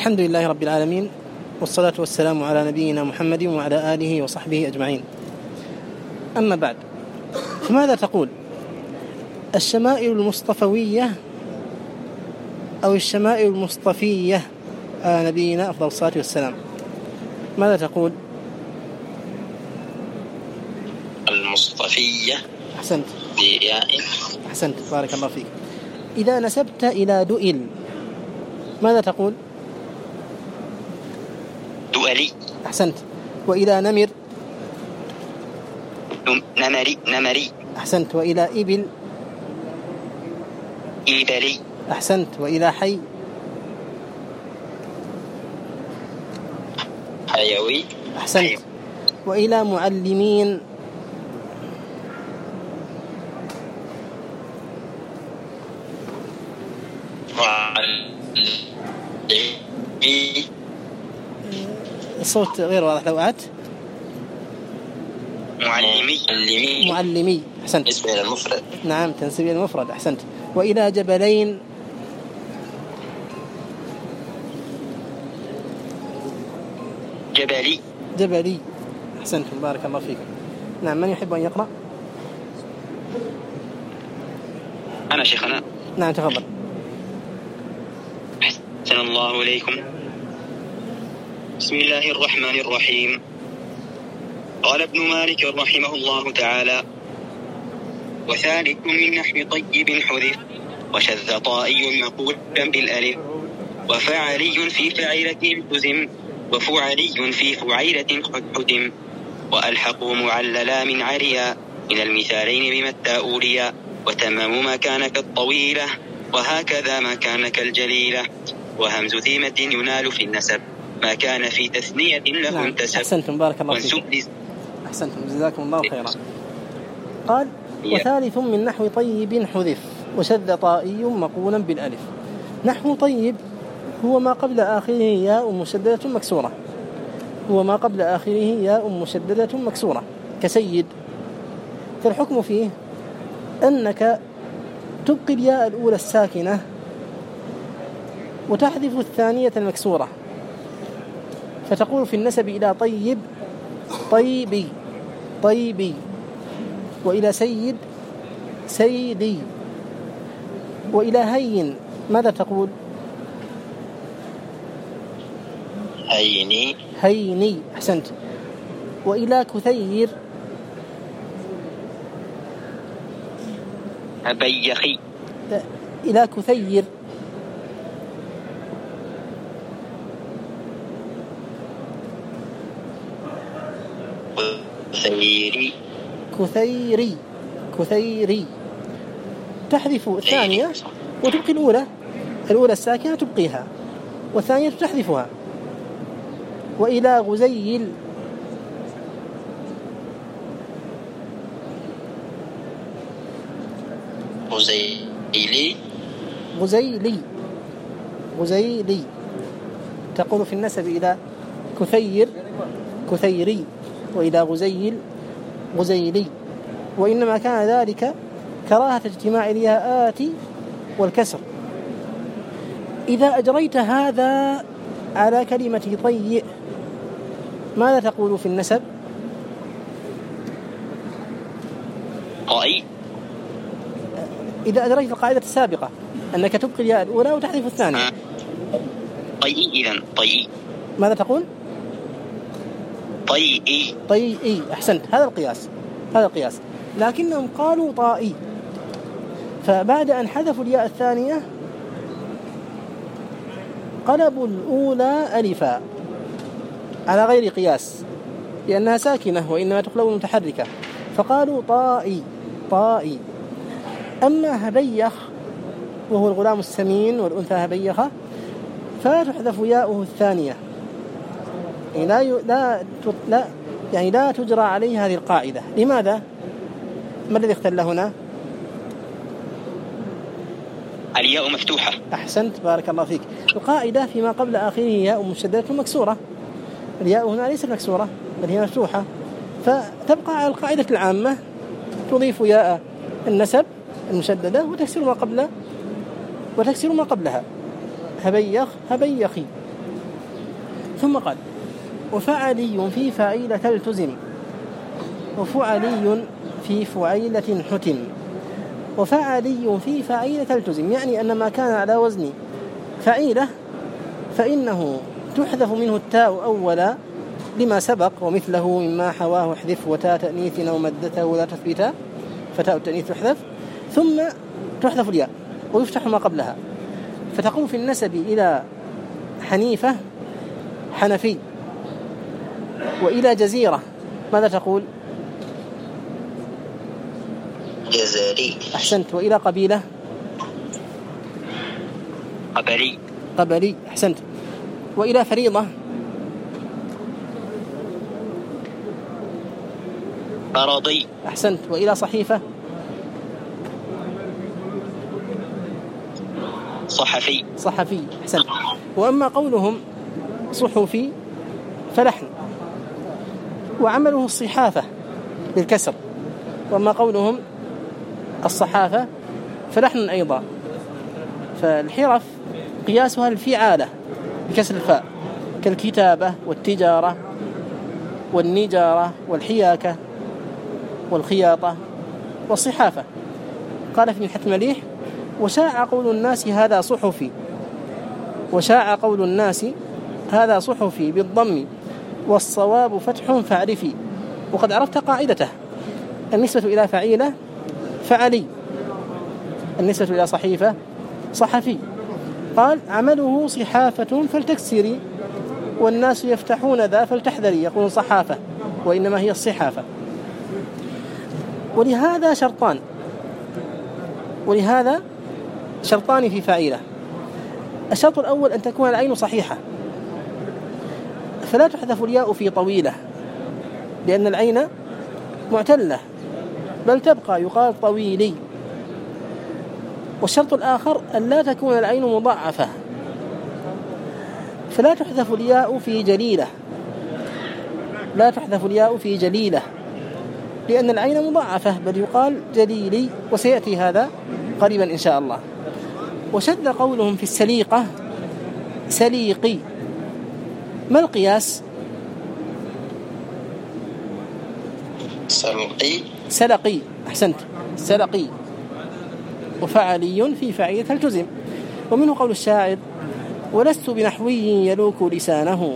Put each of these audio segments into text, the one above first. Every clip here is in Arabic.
الحمد لله رب العالمين، والصلاة والسلام على نبينا محمد وعلى آله وصحبه أجمعين. أما بعد، فماذا تقول؟ الشمائل المصطفوية أو الشمائل المصطفية على نبينا أفضل الصلاة والسلام، ماذا تقول؟ المصطفية. أحسنت بياء. أحسنت، بارك الله فيك. إذا نسبت إلى دؤل ماذا تقول؟ دؤلي. أحسنت. وإلى نمر؟ نمري. أحسنت. وإلى إبل؟ إبلي. أحسنت. وإلى حي؟ حيوي. أحسنت. وإلى معلمين؟ الصوت غير واضح، لو أعدت. معلمي. أحسنت. تنسب إلى المفرد. نعم، تنسب إلى المفرد. أحسنت. وإلى جبلين؟ جبلي. أحسنت، بارك الله فيك. نعم، من يحب أن يقرأ؟ أنا شيخنا. نعم، تفضل. أحسن الله إليكم. بسم الله الرحمن الرحيم. قال ابن مالك رحمه الله تعالى: وثالث من نحو طيب حذف، وشذ طائي مقولا بالألف، وفعلي في فعيلة التزم، وفعلي في فعيلة قد حتم، وألحقوا معللا من عريا من المثالين بما التاؤوليا، وتمام ما كان كالطويلة، وهكذا ما كان كالجليلة، وهمز ثيمة ينال في النسب ما كان في تثنية له انتسب. أحسنتم، بارك الله فيك. أحسنتم، جزاكم الله خيرا. قال: وثالث من نحو طيب حذف، وشذ طائي مقولا بالألف. نحو طيب هو ما قبل آخره ياء مشددة مكسورة، كسيد. فالحكم فيه أنك تبقي الياء الأولى الساكنة وتحذف الثانية المكسورة، فتقول في النسب إلى طيب طيبي، وإلى سيد سيدي، وإلى هين ماذا تقول؟ هيني. أحسنت. وإلى كثير؟ أبيخي. إلى كثير؟ كثيري. تحذف الثانية وتبقي الأولى الساكنة تبقيها، والثانية تحذفها. وإلى غزيل؟ غزيلي. تقول في النسب إلى كثيري، وإلى غزيلي. وإنما كان ذلك كراهة اجتماع الياءات والكسر. إذا أجريت هذا على كلمة طيء ماذا تقول في النسب؟ طيء. إذا أجريت القاعدة السابقة أنك تبقي الياء الأولى وتحذف الثانية. طيء. ماذا تقول؟ طيئي. أحسنت، هذا القياس. لكنهم قالوا طائي، فبعد أن حذفوا الياء الثانية قلبوا الأولى ألفا على غير قياس، لأنها ساكنة وإنما تقلب متحركة، فقالوا طائي. أما هبيخ وهو الغلام السمين والأنثى هبيخة فتحذف ياؤه الثانية، يعني لا تجرى عليه هذه القاعدة. لماذا؟ ما الذي اختل هنا؟ الياء مفتوحة. أحسنت، بارك الله فيك. القاعدة فيما قبل آخره ياء مشددة مكسورة، الياء هنا ليست مكسورة بل هي مفتوحة، فتبقى على القاعدة العامة، تضيف ياء النسب المشددة وتكسر ما قبلها. هبيخ هبيخي، ثم قال وفعلي في فعيلة التزم، وفعلي في فعيلة حتم، وفعلي في فعيلة التزم، يعني أن ما كان على وزن فعيلة فإنه تحذف منه التاء أولا لما سبق، ومثله مما حواه احذف وتاء تأنيث أو مدته ولا تثبيتا، فتاء التأنيث تحذف، ثم تحذف الياء ويفتح ما قبلها، فتقول في النسب إلى حنيفة حنفي، وإلى جزيرة ماذا تقول؟ جزائري. أحسنت. وإلى قبيلة قبلي. قبلي. أحسنت. وإلى فريضة فرضي. أحسنت. وإلى صحيفة صحفي. صحفي. أحسنت. وأما قولهم صحفي فلحن، وعمله الصحافة بالكسر، وأما قولهم الصحافة فلحن أيضا. فالحرف قياسها الفعالة بكسر الفاء، كالكتابة والتجارة والنجارة والحياكة والخياطة والصحافة. قال في الحتم مليح وشاع قول الناس هذا صحفي، وشاع قول الناس هذا صحفي بالضم والصواب فتح فاعرفي. وقد عرفت قاعدته، النسبة إلى فعيلة فعلي، النسبة إلى صحيفة صحفي. قال عمله صحافة فلتكسري، والناس يفتحون ذا فلتحذري، يقول صحافة وإنما هي الصحافة. ولهذا شرطان في فعيلة. الشرط الأول أن تكون العين صحيحة، فلا تحذف الياء في طويلة لأن العين معتلة، بل تبقى يقال طويلي. والشرط الآخر أن لا تكون العين مضاعفة، فلا تحذف الياء في جليلة، لا تحذف الياء في جليلة لأن العين مضاعفة، بل يقال جليلي، وسيأتي هذا قريبا إن شاء الله. وشد قولهم في السليقة سليقي. ما القياس؟ سلقي. أحسنت. سلقي. وفعلي في فعيلة التزم. ومنه قول الشاعر ولست بنحوي يلوك لسانه،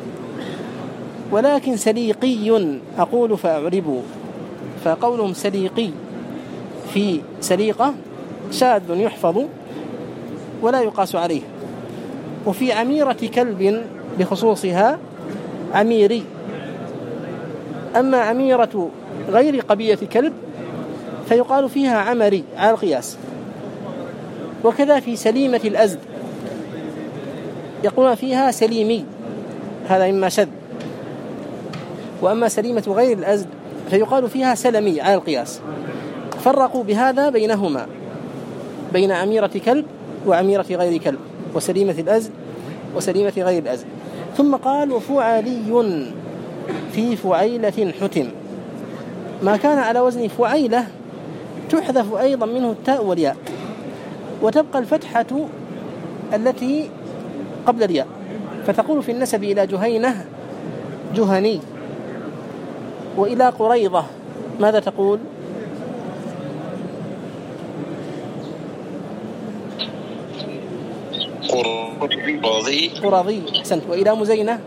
ولكن سليقي أقول فأعرب. فقولهم سليقي في سليقة شاذ يحفظ ولا يقاس عليه. وفي عميرة كلب بخصوصها عميري. أما عميرة غير قبيلة كلب فيقال فيها عمري على القياس. وكذا في سليمة الأزد يقولون فيها سليمي، هذا مما شذ. وأما سليمة غير الأزد فيقال فيها سلمي على القياس. فرقوا بهذا بينهما، بين عميرة كلب وعميرة غير كلب، وسليمة الأزد وسليمة غير الأزد. ثم قال وفعلي في فعيلة حتم. ما كان على وزن فعيلة تحذف أيضا منه التاء والياء، وتبقى الفتحة التي قبل الياء، فتقول في النسب إلى جهينة جهني، وإلى قريضة ماذا تقول؟ قرضي. أحسنت. وإلى مزينة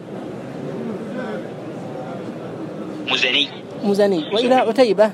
مزني. وإلى عتيبة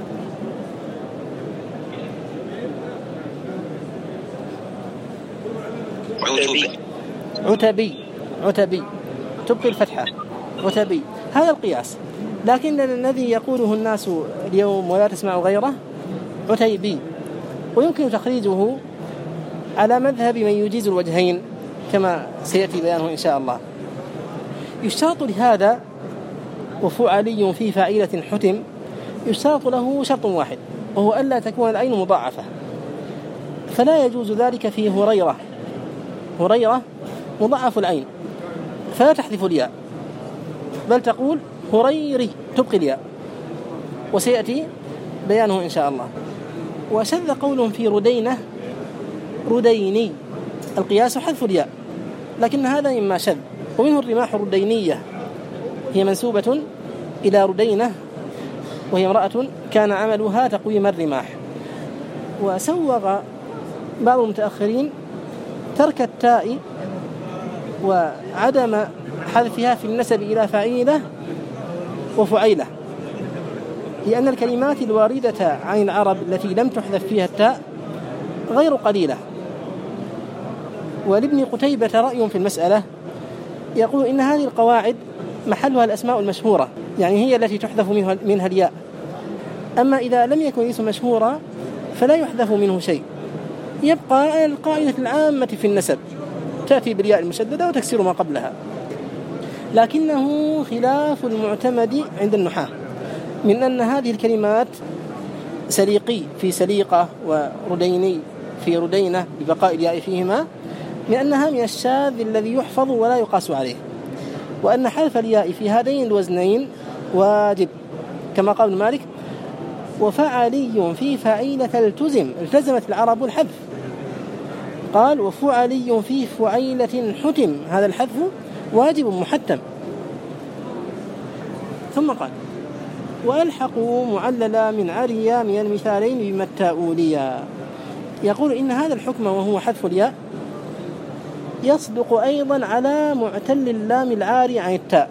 عتبي. تبقي الفتحة عتبي. هذا القياس، لكن الذي يقوله الناس اليوم ولا تسمع غيره عتيبي، ويمكن تخريجه على مذهب من يجيز الوجهين كما سيأتي بيانه إن شاء الله. يشترط لهذا وفعلي في فعيلة حتم يشترط له شرط واحد، وهو ألا تكون العين مضاعفة، فلا يجوز ذلك في هريرة مضاعف العين، فلا تحذف الياء بل تقول هريري، تبقي الياء، وسيأتي بيانه إن شاء الله. وشذ قولهم في ردينة رديني، القياس حذف الياء، لكن هذا مما شذ، ومنه الرماح الردينية، هي منسوبة إلى ردينة وهي امرأة كان عملها تقويم الرماح. وسوغ بعض المتأخرين ترك التاء وعدم حذفها في النسب إلى فعيلة وفعيلة، لأن الكلمات الواردة عن العرب التي لم تحذف فيها التاء غير قليلة. ولابن قتيبة رأي في المسألة، يقول إن هذه القواعد محلها الأسماء المشهورة، يعني هي التي تحذف منها الياء، أما إذا لم يكن الاسم مشهورا فلا يحذف منه شيء، يبقى القاعدة العامة في النسب تأتي بالياء المشددة وتكسر ما قبلها. لكنه خلاف المعتمد عند النحاة من أن هذه الكلمات سليقي في سليقة ورديني في ردينة ببقاء الياء فيهما، من أنها من الشاذ الذي يحفظ ولا يقاس عليه، وأن حذف الياء في هذين الوزنين واجب، كما قال ابن مالك: وفعلي في فعيلة التزمت العرب الحذف. قال: وفعلي في فعيلة حتم، هذا الحذف واجب محتم. ثم قال: وألحقوا معللا من عريا من المثالين بما التأوليا. يقول إن هذا الحكم وهو حذف الياء يصدق أيضا على معتل اللام العاري عن التاء.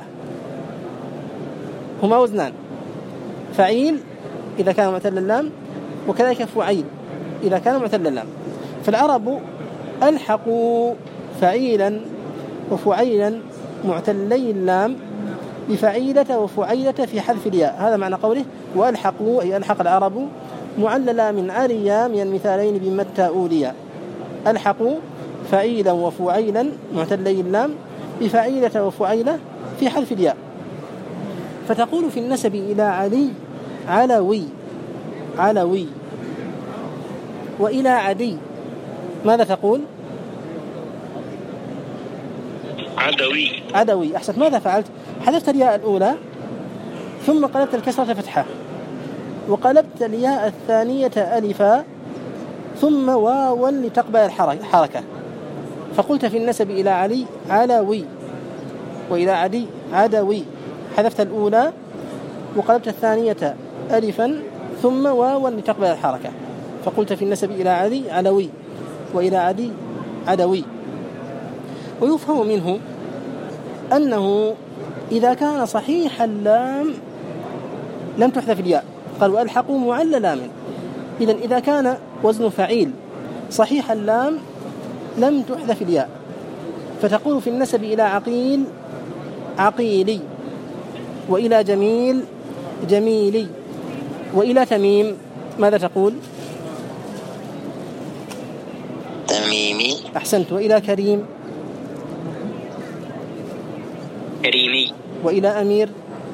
هما وزنان: فعيل إذا كان معتل اللام، وكذلك فعيل إذا كان معتل اللام. فالعرب ألحقوا فعيلا وفعيلا معتلي اللام بفعيلة وفعيلة في حذف الياء. هذا معنى قوله: وألحقوا، أي ألحق العرب معللا من عريا من المثالين بما التأوليا. ألحقوا فعيلا وفعيلا معتلي اللام بفعيلة وفعيلة في حذف الياء. فتقول في النسب إلى علي: علوي علوي. وإلى عدي ماذا تقول؟ عدوي عدوي. أحسنت. ماذا فعلت؟ حذفت الياء الأولى ثم قلبت الكسرة فتحة، وقلبت الياء الثانية ألفا ثم واوا لتقبل الحركة، فقلت في النسب إلى علي: علوي، وإلى عدي: عدوي. حذفت الأولى وقلبت الثانية ألفا ثم واوا لتقبل الحركة، فقلت في النسب إلى علي: علوي، وإلى عدي: عدوي. ويفهم منه أنه إذا كان صحيح اللام لم تحذف الياء. قال: وألحقوا معلل لام. إذن إذا كان وزن فعيل صحيح اللام لم تحذف الياء، فتقول في النسب إلى عقيل: عقيلي، وإلى جميل: جميلي، وإلى تميم ماذا تقول؟ تميمي. أحسنت. وإلى كريم: كريمي. وإلى أمير: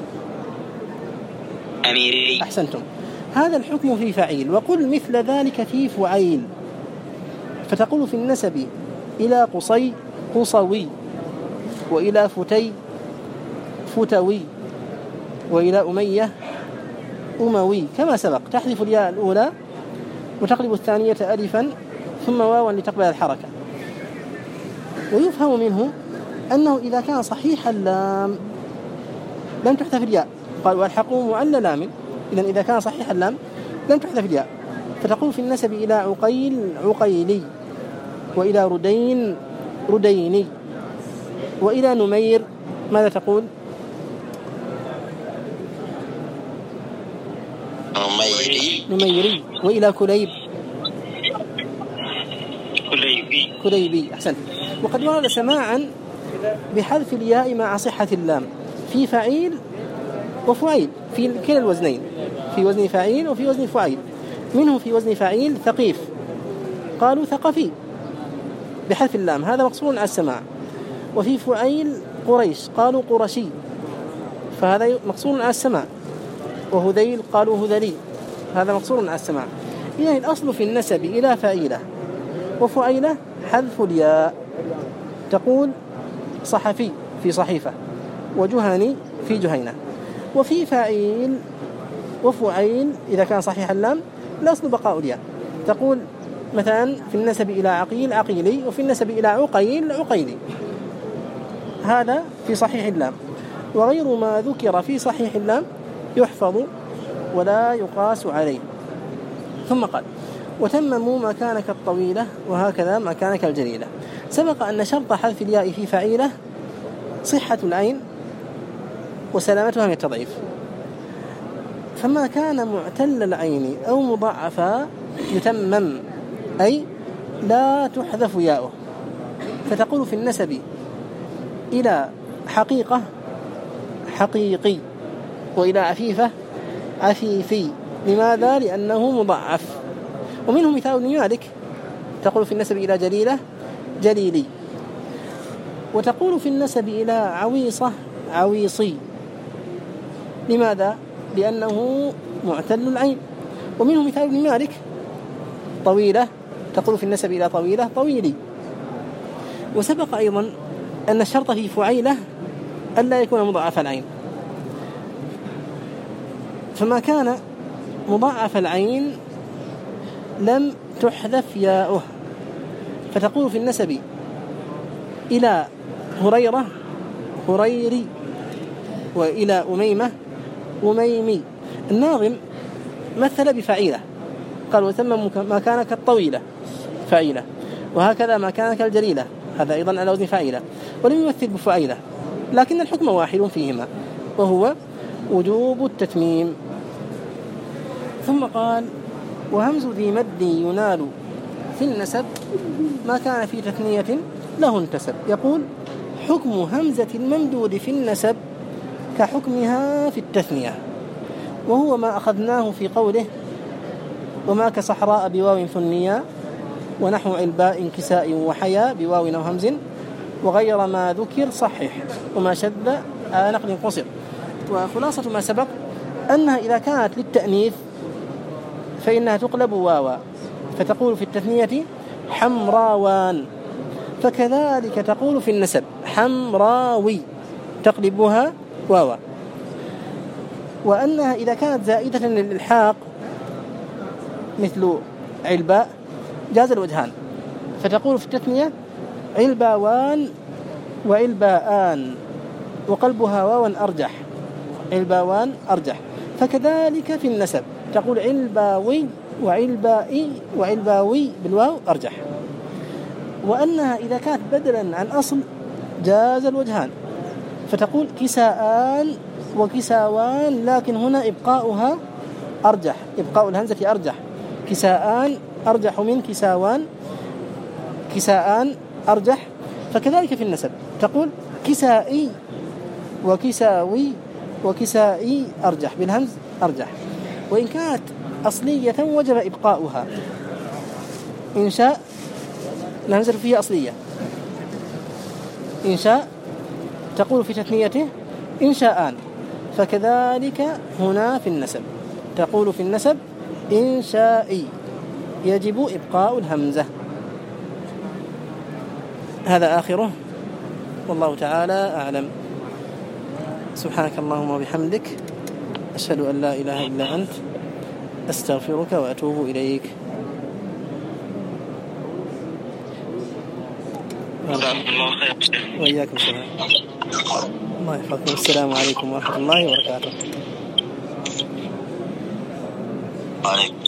أميري. أحسنتم. هذا الحكم في فعيل. وقل مثل ذلك في فعيل، فتقول في النسب إلى قصي: قصوي، وإلى فتي: فتوي، وإلى أمية: أموي، كما سبق. تحذف الياء الأولى وتقلب الثانية ألفا ثم واوا لتقبل الحركة. ويفهم منه أنه إذا كان صحيح اللام لم تحذف الياء. قال: وألحقوا معلل لام. إذن إذا كان صحيح اللام لم تحذف الياء، فتقول في النسب إلى عقيل: عقيلي، وإلى ردين: رديني، وإلى نمير ماذا تقول؟ نميري. نميري. وإلى كليب: كليبي. كليبي. أحسنت. وقد ورد سماعا بحذف الياء مع صحة اللام في فعيل وفعيل، في كلا الوزنين، في وزن فعيل وفي وزن فعيل. منه في وزن فعيل ثقيف، قالوا ثقفي بحذف اللام، هذا مقصور على السماع. وفي فعيل قريش، قالوا قرشي، فهذا مقصور على السماع. وهذيل قالوا هذلي، هذا مقصور على السماع. إذن الأصل في النسب إلى فعيلة وفعيلة حذف الياء. تقول صحفي في صحيفة، وجهني في جهينة. وفي فعيل وفعيل إذا كان صحيح اللام الأصل بقاء الياء. تقول مثلا في النسب إلى عقيل: عقيلي، وفي النسب إلى عقيل: عقيلي. هذا في صحيح اللام، وغير ما ذكر في صحيح اللام يحفظ ولا يقاس عليه. ثم قال: وتمموا ما كان كالطويلة وهكذا ما كان كالجليلة. سبق أن شرط حذف الياء في فعيلة صحة العين وسلامتها من التضعيف، فما كان معتل العين أو مضاعفا يتمم، أي لا تحذف ياؤه، فتقول في النسب إلى حقيقة حقيقي، وإلى عفيفة عفيفي. لماذا؟ لأنه مضاعف. ومنه مثال ابن مالك، تقول في النسب إلى جليلة جليلي، وتقول في النسب إلى عويصة عويصي. لماذا؟ لأنه معتل العين. ومنه مثال ابن مالك طويلة، تقول في النسب إلى طويلة طويلي. وسبق أيضا أن الشرط في فعيلة ألا يكون مضاعف العين، فما كان مضاعف العين لم تحذف ياؤه، فتقول في النسب إلى هريرة هريري، وإلى أميمة أميمي. الناظم مثل بفعيلة، قال: وتمم ما كان كالطويلة فعيلة، وهكذا ما كان كالجليلة، هذا أيضا على وزن فعيلة، ولم يمثل بفعيلة، لكن الحكم واحد فيهما، وهو وجوب التتميم. ثم قال: وهمز ذي مد ينال في النسب ما كان في تثنية له انتسب. يقول: حكم همزة الممدود في النسب كحكمها في التثنية، وهو ما أخذناه في قوله: وما كصحراء بواو ثنيا، ونحو علباء كساء وحياء بواو أو همز، وغير ما ذكر صحح، وما شذ على نقل قصر. وخلاصة ما سبق أنها إذا كانت للتأنيث فإنها تقلب واوا، فتقول في التثنية حمراوان، فكذلك تقول في النسب حمراوي، تقلبها واوا. وأنها إذا كانت زائدة للإلحاق مثل علباء جاز الوجهان، فتقول في التثنية علباوان وعلباءان، وقلبها واوا أرجح، علباوان أرجح. فكذلك في النسب تقول علباوي وعلبائي وعلباوي بالواو أرجح. وأنها إذا كانت بدلا عن أصل جاز الوجهان، فتقول كساءان وكساوان، لكن هنا إبقاؤها أرجح، إبقاء الهمزة أرجح، كساءان أرجح من كساوان، كساءان أرجح. فكذلك في النسب تقول كسائي وكساوي وكسائي أرجح، بالهمز أرجح. وإن كانت أصلية وجب إبقاؤها، إن شاء الهمزة فيها أصلية، إن شاء تقول في تثنيته إن شاءان. فكذلك هنا في النسب تقول في النسب إن شائي، يجب إبقاء الهمزة. هذا آخره، والله تعالى أعلم. سبحانك اللهم وبحمدك، أشهد أن لا إله إلا أنت، أستغفرك وأتوب إليك. وإياكم السلام. الله يحفظكم. السلام عليكم ورحمة الله وبركاته.